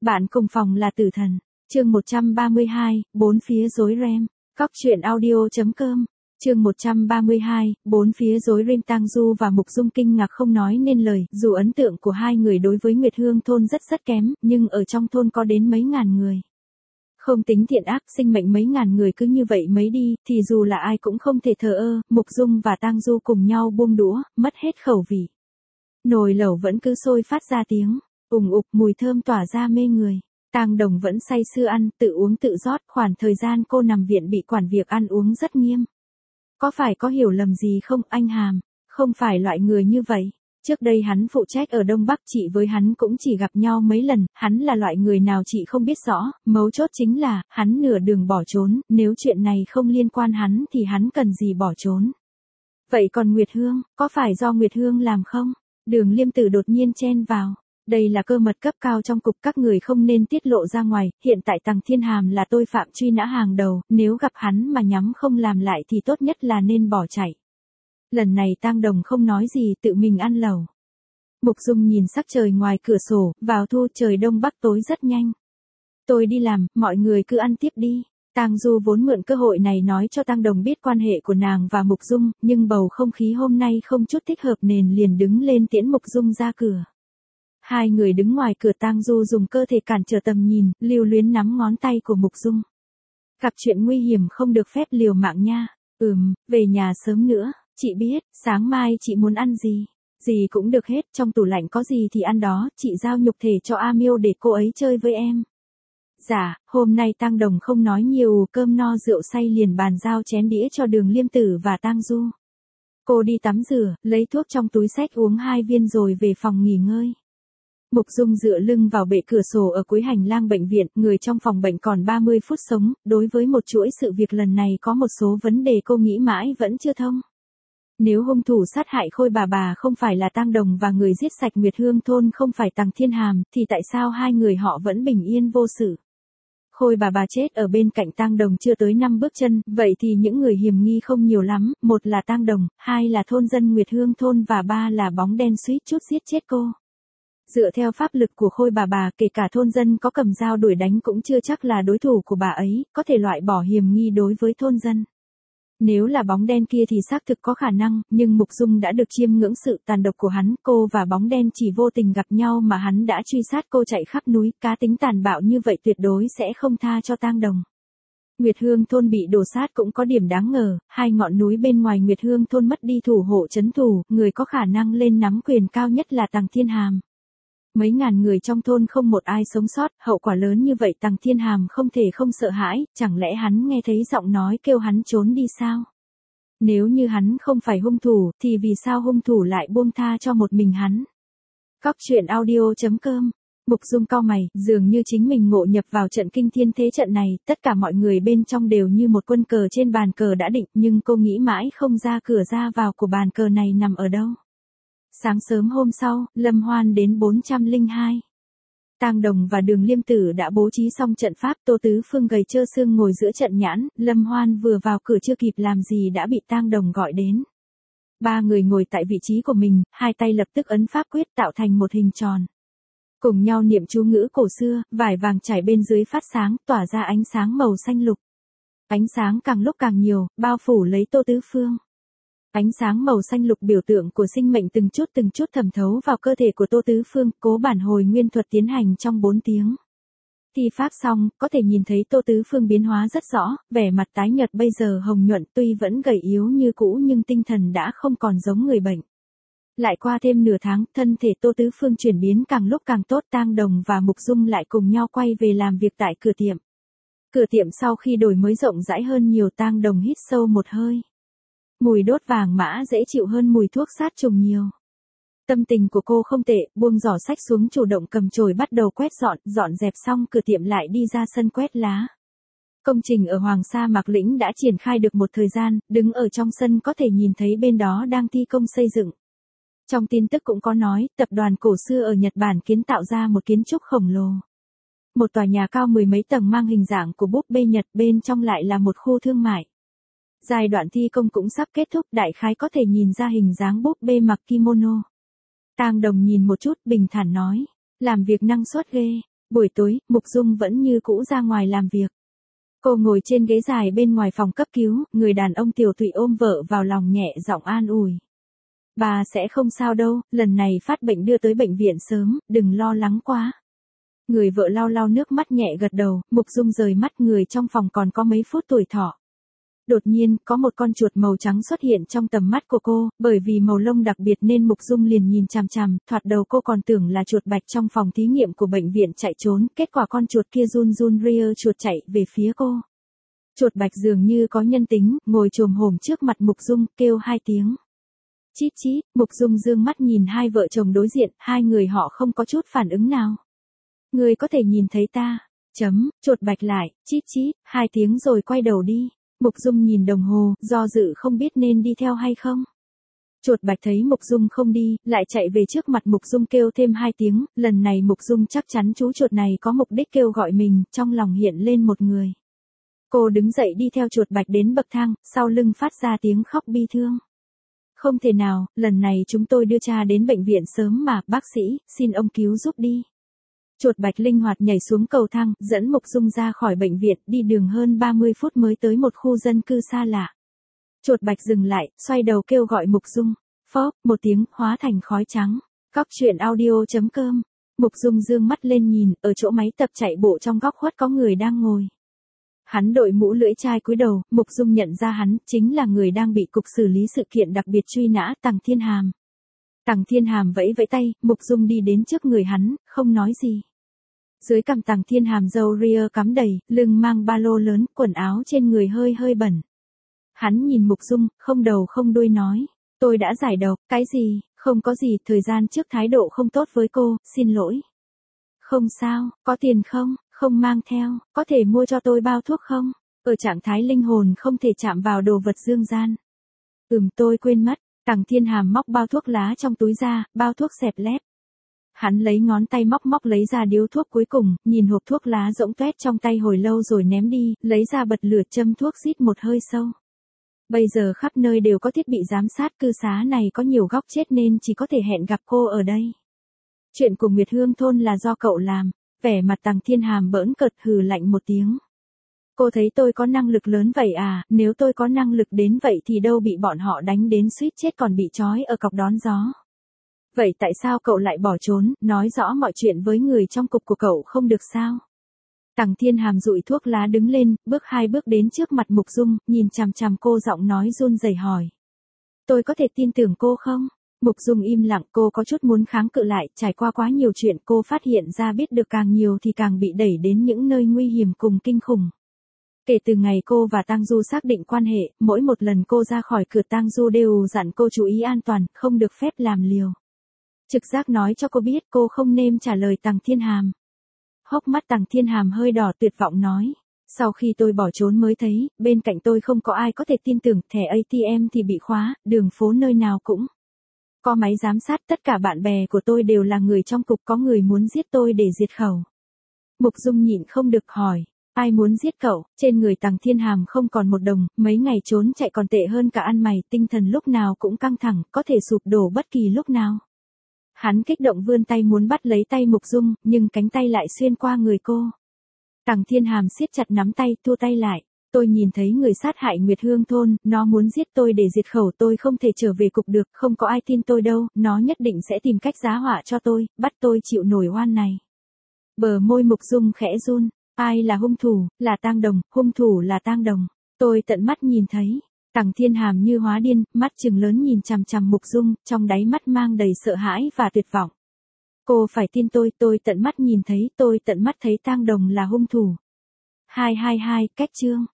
Bạn cùng phòng là tử thần. Chương 132, bốn phía rối ren. Cóc truyện audio.com. Chương 132, bốn phía rối ren. Tang Du và Mục Dung kinh ngạc không nói nên lời, dù ấn tượng của hai người đối với Nguyệt Hương thôn rất kém, nhưng ở trong thôn có đến mấy ngàn người. Không tính thiện ác, sinh mệnh mấy ngàn người cứ như vậy mấy đi, thì dù là ai cũng không thể thờ ơ. Mục Dung và Tang Du cùng nhau buông đũa, mất hết khẩu vị. Nồi lẩu vẫn cứ sôi phát ra tiếng ùng ục, mùi thơm tỏa ra mê người. Tang Đồng vẫn say sưa ăn, tự uống tự rót. Khoảng thời gian cô nằm viện bị quản việc ăn uống rất nghiêm. Có phải có hiểu lầm gì không, anh Hàm? Không phải loại người như vậy. Trước đây hắn phụ trách ở Đông Bắc, chị với hắn cũng chỉ gặp nhau mấy lần. Hắn là loại người nào chị không biết rõ. Mấu chốt chính là, hắn nửa đường bỏ trốn. Nếu chuyện này không liên quan hắn thì hắn cần gì bỏ trốn. Vậy còn Nguyệt Hương, có phải do Nguyệt Hương làm không? Đường Liêm Tử đột nhiên chen vào. Đây là cơ mật cấp cao trong cục, các người không nên tiết lộ ra ngoài. Hiện tại Tằng Thiên Hàm là tội phạm truy nã hàng đầu, nếu gặp hắn mà nhắm không làm lại thì tốt nhất là nên bỏ chạy. Lần này Tang Đồng không nói gì, tự mình ăn lẩu. Mục Dung nhìn sắc trời ngoài cửa sổ, vào thu trời đông bắc tối rất nhanh. Tôi đi làm, mọi người cứ ăn tiếp đi. Tang Du vốn mượn cơ hội này nói cho Tang Đồng biết quan hệ của nàng và Mục Dung, nhưng bầu không khí hôm nay không chút thích hợp nên liền đứng lên tiễn Mục Dung ra cửa. Hai người đứng ngoài cửa, Tang Du dùng cơ thể cản trở tầm nhìn, lưu luyến nắm ngón tay của Mục Dung. Gặp chuyện nguy hiểm không được phép liều mạng nha. Về nhà sớm nữa, chị biết, sáng mai chị muốn ăn gì? Gì cũng được hết, trong tủ lạnh có gì thì ăn đó, chị giao nhục thể cho A Miêu để cô ấy chơi với em. Dạ, hôm nay Tang Đồng không nói nhiều, cơm no rượu say liền bàn giao chén đĩa cho Đường Liêm Tử và Tang Du. Cô đi tắm rửa, lấy thuốc trong túi xách uống 2 viên rồi về phòng nghỉ ngơi. Mục Dung dựa lưng vào bệ cửa sổ ở cuối hành lang bệnh viện, người trong phòng bệnh còn 30 phút sống, đối với một chuỗi sự việc lần này có một số vấn đề cô nghĩ mãi vẫn chưa thông. Nếu hung thủ sát hại Khôi bà không phải là Tang Đồng và người giết sạch Nguyệt Hương thôn không phải Tằng Thiên Hàm, thì tại sao hai người họ vẫn bình yên vô sự? Khôi bà chết ở bên cạnh Tang Đồng chưa tới 5 bước chân, vậy thì những người hiểm nghi không nhiều lắm, một là Tang Đồng, hai là thôn dân Nguyệt Hương thôn và ba là bóng đen suýt chút giết chết cô. Dựa theo pháp lực của Khôi bà, kể cả thôn dân có cầm dao đuổi đánh cũng chưa chắc là đối thủ của bà ấy, có thể loại bỏ hiểm nghi đối với thôn dân. Nếu là bóng đen kia thì xác thực có khả năng, nhưng Mục Dung đã được chiêm ngưỡng sự tàn độc của hắn, cô và bóng đen chỉ vô tình gặp nhau mà hắn đã truy sát cô chạy khắp núi, cá tính tàn bạo như vậy tuyệt đối sẽ không tha cho Tang Đồng. Nguyệt Hương thôn bị đổ sát cũng có điểm đáng ngờ, hai ngọn núi bên ngoài Nguyệt Hương thôn mất đi thủ hộ trấn thủ, người có khả năng lên nắm quyền cao nhất là Tằng Thiên Hàm. Mấy ngàn người trong thôn không một ai sống sót, hậu quả lớn như vậy Tằng Thiên Hàm không thể không sợ hãi, chẳng lẽ hắn nghe thấy giọng nói kêu hắn trốn đi sao? Nếu như hắn không phải hung thủ, thì vì sao hung thủ lại buông tha cho một mình hắn? Cóc truyện audio.com. Mục Dung cau mày, dường như chính mình ngộ nhập vào trận kinh thiên thế trận này, tất cả mọi người bên trong đều như một quân cờ trên bàn cờ đã định, nhưng cô nghĩ mãi không ra cửa ra vào của bàn cờ này nằm ở đâu. Sáng sớm hôm sau, Lâm Hoan đến 402. Tang Đồng và Đường Liêm Tử đã bố trí xong trận pháp, Tô Tứ Phương gầy trơ xương ngồi giữa trận nhãn, Lâm Hoan vừa vào cửa chưa kịp làm gì đã bị Tang Đồng gọi đến. Ba người ngồi tại vị trí của mình, hai tay lập tức ấn pháp quyết tạo thành một hình tròn. Cùng nhau niệm chú ngữ cổ xưa, vải vàng trải bên dưới phát sáng, tỏa ra ánh sáng màu xanh lục. Ánh sáng càng lúc càng nhiều, bao phủ lấy Tô Tứ Phương. Ánh sáng màu xanh lục biểu tượng của sinh mệnh từng chút thẩm thấu vào cơ thể của Tô Tứ Phương, cố bản hồi nguyên thuật tiến hành trong 4 tiếng. Thi pháp xong, có thể nhìn thấy Tô Tứ Phương biến hóa rất rõ, vẻ mặt tái nhợt bây giờ hồng nhuận, tuy vẫn gầy yếu như cũ nhưng tinh thần đã không còn giống người bệnh. Lại qua thêm nửa tháng, thân thể Tô Tứ Phương chuyển biến càng lúc càng tốt, Tang Đồng và Mục Dung lại cùng nhau quay về làm việc tại cửa tiệm. Cửa tiệm sau khi đổi mới rộng rãi hơn nhiều, Tang Đồng hít sâu một hơi. Mùi đốt vàng mã dễ chịu hơn mùi thuốc sát trùng nhiều. Tâm tình của cô không tệ, buông giỏ sách xuống chủ động cầm chổi bắt đầu quét dọn dẹp xong cửa tiệm lại đi ra sân quét lá. Công trình ở Hoàng Sa Mạc Lĩnh đã triển khai được một thời gian, đứng ở trong sân có thể nhìn thấy bên đó đang thi công xây dựng. Trong tin tức cũng có nói, tập đoàn cổ xưa ở Nhật Bản kiến tạo ra một kiến trúc khổng lồ. Một tòa nhà cao 10 mấy tầng mang hình dạng của búp bê Nhật, bên trong lại là một khu thương mại. Giai đoạn thi công cũng sắp kết thúc, đại khái có thể nhìn ra hình dáng búp bê mặc kimono. Tang Đồng nhìn một chút, bình thản nói, làm việc năng suất ghê, Buổi tối, Mục Dung vẫn như cũ ra ngoài làm việc. Cô ngồi trên ghế dài bên ngoài phòng cấp cứu, người đàn ông Tiểu Thụy ôm vợ vào lòng nhẹ giọng an ủi. Bà sẽ không sao đâu, lần này phát bệnh đưa tới bệnh viện sớm, đừng lo lắng quá. Người vợ lau lau nước mắt nhẹ gật đầu, Mục Dung rời mắt, người trong phòng còn có mấy phút tuổi thọ. Đột nhiên, có một con chuột màu trắng xuất hiện trong tầm mắt của cô, bởi vì màu lông đặc biệt nên Mục Dung liền nhìn chằm chằm, thoạt đầu cô còn tưởng là chuột bạch trong phòng thí nghiệm của bệnh viện chạy trốn, kết quả con chuột kia run run ria chuột chạy về phía cô. Chuột bạch dường như có nhân tính, ngồi chồm hổm trước mặt Mục Dung, kêu 2 tiếng. Chít chít, Mục Dung dương mắt nhìn hai vợ chồng đối diện, hai người họ không có chút phản ứng nào. Người có thể nhìn thấy ta. Chuột bạch lại, chít chít, 2 tiếng rồi quay đầu đi. Mục Dung nhìn đồng hồ, do dự không biết nên đi theo hay không. Chuột bạch thấy Mục Dung không đi, lại chạy về trước mặt Mục Dung kêu thêm 2 tiếng, lần này Mục Dung chắc chắn chú chuột này có mục đích kêu gọi mình, trong lòng hiện lên một người. Cô đứng dậy đi theo chuột bạch đến bậc thang, sau lưng phát ra tiếng khóc bi thương. Không thể nào, lần này chúng tôi đưa cha đến bệnh viện sớm mà, bác sĩ, xin ông cứu giúp đi. Chuột bạch linh hoạt nhảy xuống cầu thang, dẫn Mục Dung ra khỏi bệnh viện, đi đường hơn 30 phút mới tới một khu dân cư xa lạ. Chuột bạch dừng lại, xoay đầu kêu gọi Mục Dung. Phóp, một tiếng, hóa thành khói trắng. Cóc truyện audio.com. Mục Dung dương mắt lên nhìn, ở chỗ máy tập chạy bộ trong góc khuất có người đang ngồi. Hắn đội mũ lưỡi chai cúi đầu, Mục Dung nhận ra hắn, chính là người đang bị cục xử lý sự kiện đặc biệt truy nã, Tằng Thiên Hàm. Tằng Thiên Hàm vẫy vẫy tay, Mục Dung đi đến trước người hắn, không nói gì. Dưới cằm Tằng Thiên Hàm râu ria cắm đầy, lưng mang ba lô lớn, quần áo trên người hơi hơi bẩn. Hắn nhìn Mục Dung, không đầu không đuôi nói, tôi đã giải độc, cái gì, không có gì, thời gian trước thái độ không tốt với cô, xin lỗi. Không sao, có tiền không, không mang theo, có thể mua cho tôi bao thuốc không, ở trạng thái linh hồn không thể chạm vào đồ vật dương gian. Tôi quên mất, Tằng Thiên Hàm móc bao thuốc lá trong túi ra, bao thuốc xẹp lép. Hắn lấy ngón tay móc lấy ra điếu thuốc cuối cùng, nhìn hộp thuốc lá rỗng tuét trong tay hồi lâu rồi ném đi, lấy ra bật lửa châm thuốc rít một hơi sâu. Bây giờ khắp nơi đều có thiết bị giám sát, cư xá này có nhiều góc chết nên chỉ có thể hẹn gặp cô ở đây. Chuyện của Nguyệt Hương thôn là do cậu làm, vẻ mặt Tằng Thiên Hàm bỡn cợt hừ lạnh một tiếng. Cô thấy tôi có năng lực lớn vậy à, nếu tôi có năng lực đến vậy thì đâu bị bọn họ đánh đến suýt chết còn bị trói ở cọc đón gió. Vậy tại sao cậu lại bỏ trốn, nói rõ mọi chuyện với người trong cục của cậu không được sao? Tằng Thiên Hàm dụi thuốc lá đứng lên, bước 2 bước đến trước mặt Mục Dung, nhìn chằm chằm cô giọng nói run rẩy hỏi. Tôi có thể tin tưởng cô không? Mục Dung im lặng, cô có chút muốn kháng cự lại, trải qua quá nhiều chuyện cô phát hiện ra biết được càng nhiều thì càng bị đẩy đến những nơi nguy hiểm cùng kinh khủng. Kể từ ngày cô và Tang Du xác định quan hệ, mỗi một lần cô ra khỏi cửa Tang Du đều dặn cô chú ý an toàn, không được phép làm liều. Trực giác nói cho cô biết cô không nên trả lời Tằng Thiên Hàm. Hốc mắt Tằng Thiên Hàm hơi đỏ tuyệt vọng nói. Sau khi tôi bỏ trốn mới thấy, bên cạnh tôi không có ai có thể tin tưởng, thẻ ATM thì bị khóa, đường phố nơi nào cũng có máy giám sát, tất cả bạn bè của tôi đều là người trong cục, có người muốn giết tôi để diệt khẩu. Mục Dung nhịn không được hỏi, ai muốn giết cậu? Trên người Tằng Thiên Hàm không còn một đồng, mấy ngày trốn chạy còn tệ hơn cả ăn mày, tinh thần lúc nào cũng căng thẳng, có thể sụp đổ bất kỳ lúc nào. Hắn kích động vươn tay muốn bắt lấy tay Mục Dung, nhưng cánh tay lại xuyên qua người cô. Tằng Thiên Hàm siết chặt nắm tay, thua tay lại. Tôi nhìn thấy người sát hại Nguyệt Hương thôn, nó muốn giết tôi để diệt khẩu, tôi không thể trở về cục được, không có ai tin tôi đâu, nó nhất định sẽ tìm cách giá họa cho tôi, bắt tôi chịu nổi oan này. Bờ môi Mục Dung khẽ run, ai là hung thủ, là Tang Đồng, hung thủ là Tang Đồng. Tôi tận mắt nhìn thấy. Tằng Thiên Hàm như hóa điên, mắt trừng lớn nhìn chằm chằm Mục Dung, trong đáy mắt mang đầy sợ hãi và tuyệt vọng. Cô phải tin tôi tận mắt nhìn thấy, tôi tận mắt thấy Tang Đồng là hung thủ. 222, cách chương.